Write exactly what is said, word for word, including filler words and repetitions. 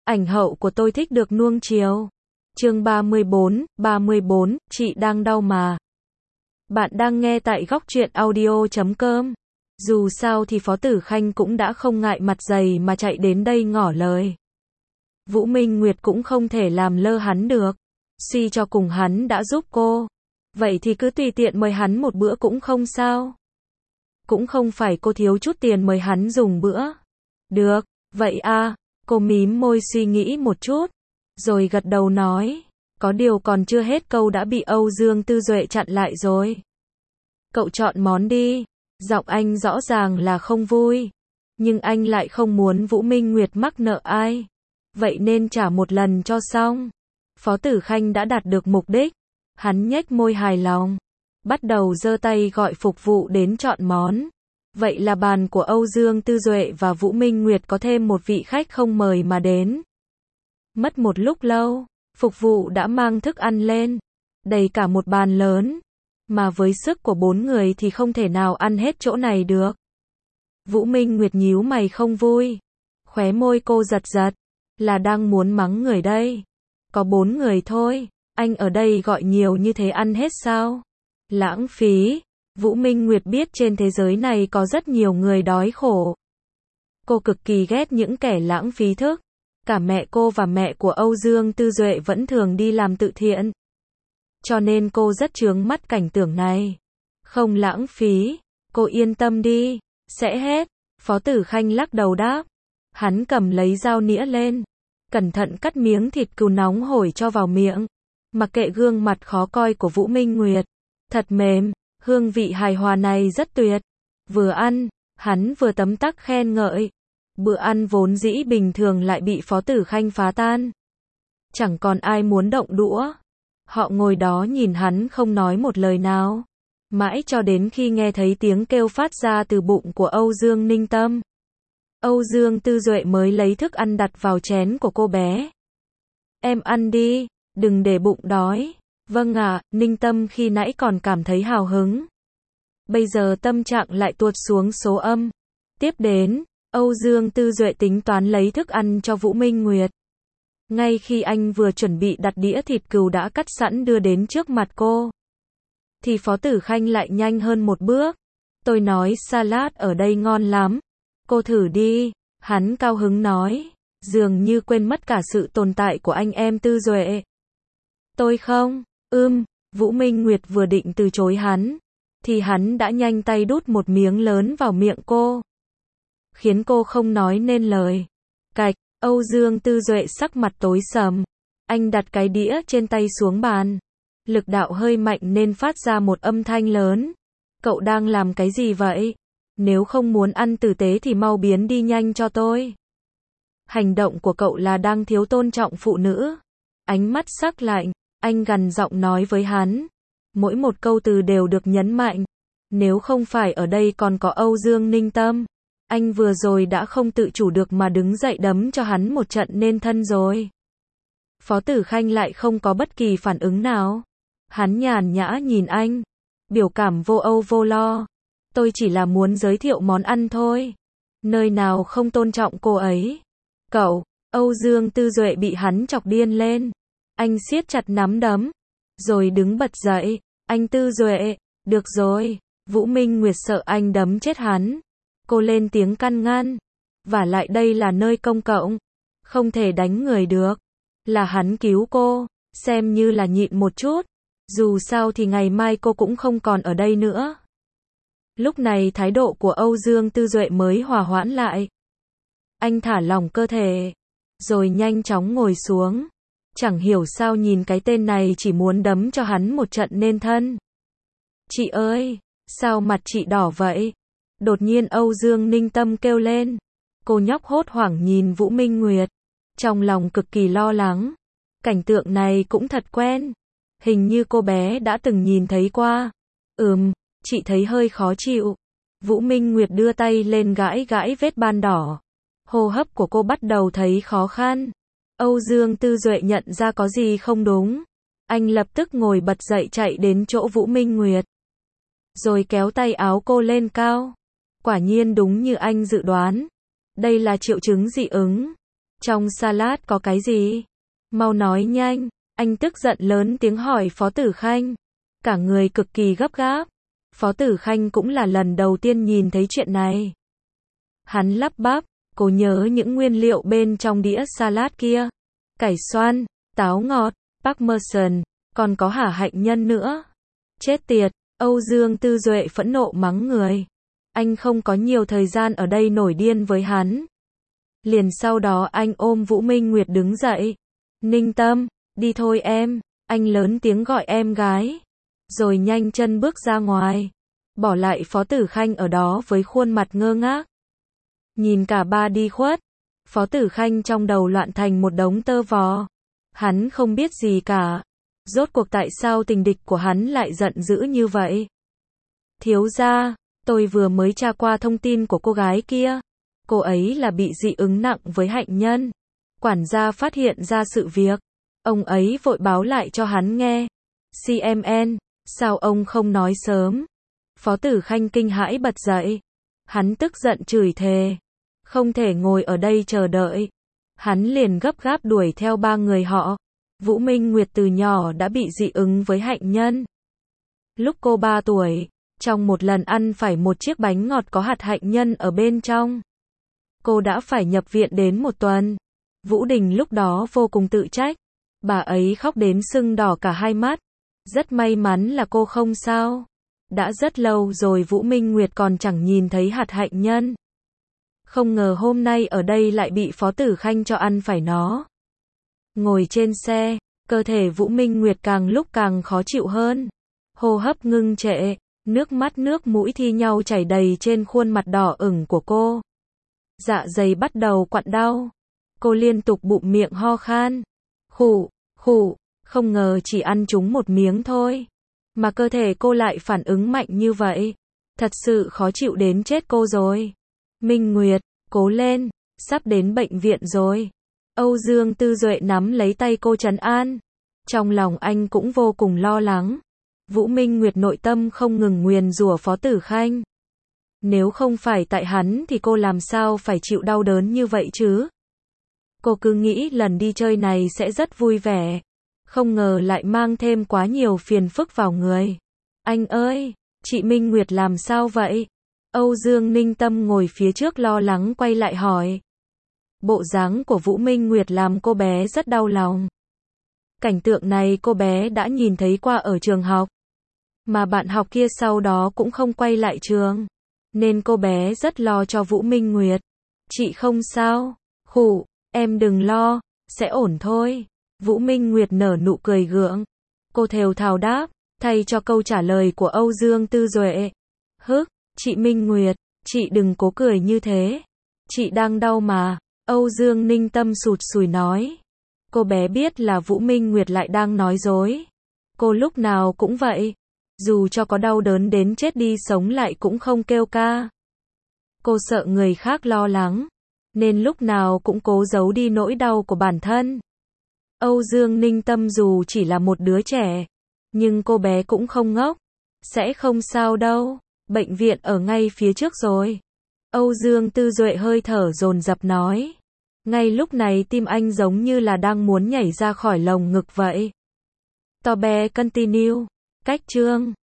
Ảnh hậu của tôi thích được nuông chiều. Chương ba mươi bốn, ba mươi bốn, chị đang đau mà. Bạn đang nghe tại góc truyện audio chấm com. Dù sao thì Phó Tử Khanh cũng đã không ngại mặt dày mà chạy đến đây ngỏ lời. Vũ Minh Nguyệt cũng không thể làm lơ hắn được. Suy cho cùng hắn đã giúp cô. Vậy thì cứ tùy tiện mời hắn một bữa cũng không sao. Cũng không phải cô thiếu chút tiền mời hắn dùng bữa. Được, vậy à, cô mím môi suy nghĩ một chút. Rồi gật đầu nói. Có điều còn chưa hết câu đã bị Âu Dương Tư Duệ chặn lại rồi. Cậu chọn món đi. Giọng anh rõ ràng là không vui. Nhưng anh lại không muốn Vũ Minh Nguyệt mắc nợ ai. Vậy nên trả một lần cho xong. Phó Tử Khanh đã đạt được mục đích. Hắn nhếch môi hài lòng. Bắt đầu giơ tay gọi phục vụ đến chọn món. Vậy là bàn của Âu Dương Tư Duệ và Vũ Minh Nguyệt có thêm một vị khách không mời mà đến. Mất một lúc lâu, phục vụ đã mang thức ăn lên. Đầy cả một bàn lớn. Mà với sức của bốn người thì không thể nào ăn hết chỗ này được. Vũ Minh Nguyệt nhíu mày không vui. Khóe môi cô giật giật. Là đang muốn mắng người đây. Có bốn người thôi. Anh ở đây gọi nhiều như thế ăn hết sao? Lãng phí. Vũ Minh Nguyệt biết trên thế giới này có rất nhiều người đói khổ. Cô cực kỳ ghét những kẻ lãng phí thức. Cả mẹ cô và mẹ của Âu Dương Tư Duệ vẫn thường đi làm từ thiện. Cho nên cô rất chướng mắt cảnh tượng này. Không lãng phí. Cô yên tâm đi. Sẽ hết. Phó Tử Khanh lắc đầu đáp. Hắn cầm lấy dao nĩa lên. Cẩn thận cắt miếng thịt cừu nóng hổi cho vào miệng. Mặc kệ gương mặt khó coi của Vũ Minh Nguyệt. Thật mềm. Hương vị hài hòa này rất tuyệt. Vừa ăn, hắn vừa tấm tắc khen ngợi. Bữa ăn vốn dĩ bình thường lại bị Phó Tử Khanh phá tan. Chẳng còn ai muốn động đũa. Họ ngồi đó nhìn hắn không nói một lời nào. Mãi cho đến khi nghe thấy tiếng kêu phát ra từ bụng của Âu Dương Ninh Tâm. Âu Dương Tư Duệ mới lấy thức ăn đặt vào chén của cô bé. Em ăn đi, đừng để bụng đói. Vâng ạ, Ninh Tâm khi nãy còn cảm thấy hào hứng. Bây giờ tâm trạng lại tuột xuống số âm. Tiếp đến, Âu Dương Tư Duệ tính toán lấy thức ăn cho Vũ Minh Nguyệt. Ngay khi anh vừa chuẩn bị đặt đĩa thịt cừu đã cắt sẵn đưa đến trước mặt cô. Thì Phó Tử Khanh lại nhanh hơn một bước. Tôi nói salad ở đây ngon lắm. Cô thử đi. Hắn cao hứng nói. Dường như quên mất cả sự tồn tại của anh em Tư Duệ. Tôi không. Ưm, Vũ Minh Nguyệt vừa định từ chối hắn. Thì hắn đã nhanh tay đút một miếng lớn vào miệng cô. Khiến cô không nói nên lời. Cạch, Âu Dương Tư Duệ sắc mặt tối sầm. Anh đặt cái đĩa trên tay xuống bàn. Lực đạo hơi mạnh nên phát ra một âm thanh lớn. Cậu đang làm cái gì vậy? Nếu không muốn ăn tử tế thì mau biến đi nhanh cho tôi. Hành động của cậu là đang thiếu tôn trọng phụ nữ. Ánh mắt sắc lạnh. Anh gằn giọng nói với hắn. Mỗi một câu từ đều được nhấn mạnh. Nếu không phải ở đây còn có Âu Dương Ninh Tâm. Anh vừa rồi đã không tự chủ được mà đứng dậy đấm cho hắn một trận nên thân rồi. Phó Tử Khanh lại không có bất kỳ phản ứng nào. Hắn nhàn nhã nhìn anh. Biểu cảm vô âu vô lo. Tôi chỉ là muốn giới thiệu món ăn thôi. Nơi nào không tôn trọng cô ấy. Cậu, Âu Dương Tư Duệ bị hắn chọc điên lên. Anh siết chặt nắm đấm. Rồi đứng bật dậy. Anh Tư Duệ. Được rồi. Vũ Minh Nguyệt sợ anh đấm chết hắn. Cô lên tiếng can ngăn. Và lại đây là nơi công cộng. Không thể đánh người được. Là hắn cứu cô. Xem như là nhịn một chút. Dù sao thì ngày mai cô cũng không còn ở đây nữa. Lúc này thái độ của Âu Dương Tư Duệ mới hòa hoãn lại. Anh thả lỏng cơ thể. Rồi nhanh chóng ngồi xuống. Chẳng hiểu sao nhìn cái tên này chỉ muốn đấm cho hắn một trận nên thân. Chị ơi, sao mặt chị đỏ vậy? Đột nhiên Âu Dương Ninh Tâm kêu lên. Cô nhóc hốt hoảng nhìn Vũ Minh Nguyệt. Trong lòng cực kỳ lo lắng. Cảnh tượng này cũng thật quen. Hình như cô bé đã từng nhìn thấy qua. Ừm, chị thấy hơi khó chịu. Vũ Minh Nguyệt đưa tay lên gãi gãi vết ban đỏ. Hô hấp của cô bắt đầu thấy khó khăn. Âu Dương Tư Duệ nhận ra có gì không đúng. Anh lập tức ngồi bật dậy chạy đến chỗ Vũ Minh Nguyệt. Rồi kéo tay áo cô lên cao. Quả nhiên đúng như anh dự đoán. Đây là triệu chứng dị ứng. Trong salad có cái gì? Mau nói nhanh. Anh tức giận lớn tiếng hỏi Phó Tử Khanh. Cả người cực kỳ gấp gáp. Phó Tử Khanh cũng là lần đầu tiên nhìn thấy chuyện này. Hắn lắp bắp, cô nhớ những nguyên liệu bên trong đĩa salad kia. Cải xoăn, táo ngọt, parmesan, còn có hả hạnh nhân nữa. Chết tiệt, Âu Dương Tư Duệ phẫn nộ mắng người. Anh không có nhiều thời gian ở đây nổi điên với hắn. Liền sau đó anh ôm Vũ Minh Nguyệt đứng dậy. Ninh Tâm, đi thôi em, anh lớn tiếng gọi em gái. Rồi nhanh chân bước ra ngoài. Bỏ lại Phó Tử Khanh ở đó với khuôn mặt ngơ ngác. Nhìn cả ba đi khuất. Phó Tử Khanh trong đầu loạn thành một đống tơ vò. Hắn không biết gì cả. Rốt cuộc tại sao tình địch của hắn lại giận dữ như vậy? Thiếu gia, tôi vừa mới tra qua thông tin của cô gái kia. Cô ấy là bị dị ứng nặng với hạnh nhân. Quản gia phát hiện ra sự việc. Ông ấy vội báo lại cho hắn nghe. xê em en, sao ông không nói sớm? Phó Tử Khanh kinh hãi bật dậy. Hắn tức giận chửi thề. Không thể ngồi ở đây chờ đợi. Hắn liền gấp gáp đuổi theo ba người họ. Vũ Minh Nguyệt từ nhỏ đã bị dị ứng với hạnh nhân. Lúc cô ba tuổi, trong một lần ăn phải một chiếc bánh ngọt có hạt hạnh nhân ở bên trong. Cô đã phải nhập viện đến một tuần. Vũ Đình lúc đó vô cùng tự trách. Bà ấy khóc đến sưng đỏ cả hai mắt. Rất may mắn là cô không sao. Đã rất lâu rồi Vũ Minh Nguyệt còn chẳng nhìn thấy hạt hạnh nhân. Không ngờ hôm nay ở đây lại bị Phó Tử Khanh cho ăn phải nó. Ngồi trên xe, cơ thể Vũ Minh Nguyệt càng lúc càng khó chịu hơn. Hô hấp ngưng trệ, nước mắt nước mũi thi nhau chảy đầy trên khuôn mặt đỏ ửng của cô. Dạ dày bắt đầu quặn đau. Cô liên tục bụng miệng ho khan. Khụ, khụ, không ngờ chỉ ăn trúng một miếng thôi. Mà cơ thể cô lại phản ứng mạnh như vậy. Thật sự khó chịu đến chết cô rồi. Minh Nguyệt, cố lên, sắp đến bệnh viện rồi. Âu Dương Tư Duệ nắm lấy tay cô trấn an. Trong lòng anh cũng vô cùng lo lắng. Vũ Minh Nguyệt nội tâm không ngừng nguyền rủa Phó Tử Khanh. Nếu không phải tại hắn thì cô làm sao phải chịu đau đớn như vậy chứ? Cô cứ nghĩ lần đi chơi này sẽ rất vui vẻ. Không ngờ lại mang thêm quá nhiều phiền phức vào người. Anh ơi, chị Minh Nguyệt làm sao vậy? Âu Dương Ninh Tâm ngồi phía trước lo lắng quay lại hỏi. Bộ dáng của Vũ Minh Nguyệt làm cô bé rất đau lòng. Cảnh tượng này cô bé đã nhìn thấy qua ở trường học. Mà bạn học kia sau đó cũng không quay lại trường. Nên cô bé rất lo cho Vũ Minh Nguyệt. Chị không sao. Khụ, em đừng lo, sẽ ổn thôi. Vũ Minh Nguyệt nở nụ cười gượng. Cô thều thào đáp, thay cho câu trả lời của Âu Dương Tư Duệ. Hức, chị Minh Nguyệt, chị đừng cố cười như thế. Chị đang đau mà. Âu Dương Ninh Tâm sụt sùi nói. Cô bé biết là Vũ Minh Nguyệt lại đang nói dối. Cô lúc nào cũng vậy. Dù cho có đau đớn đến chết đi sống lại cũng không kêu ca. Cô sợ người khác lo lắng. Nên lúc nào cũng cố giấu đi nỗi đau của bản thân. Âu Dương Ninh Tâm dù chỉ là một đứa trẻ. Nhưng cô bé cũng không ngốc. Sẽ không sao đâu. Bệnh viện ở ngay phía trước rồi. Âu Dương Tư Duệ hơi thở dồn dập nói. Ngay lúc này tim anh giống như là đang muốn nhảy ra khỏi lồng ngực vậy. Tò bé continue. Cách chương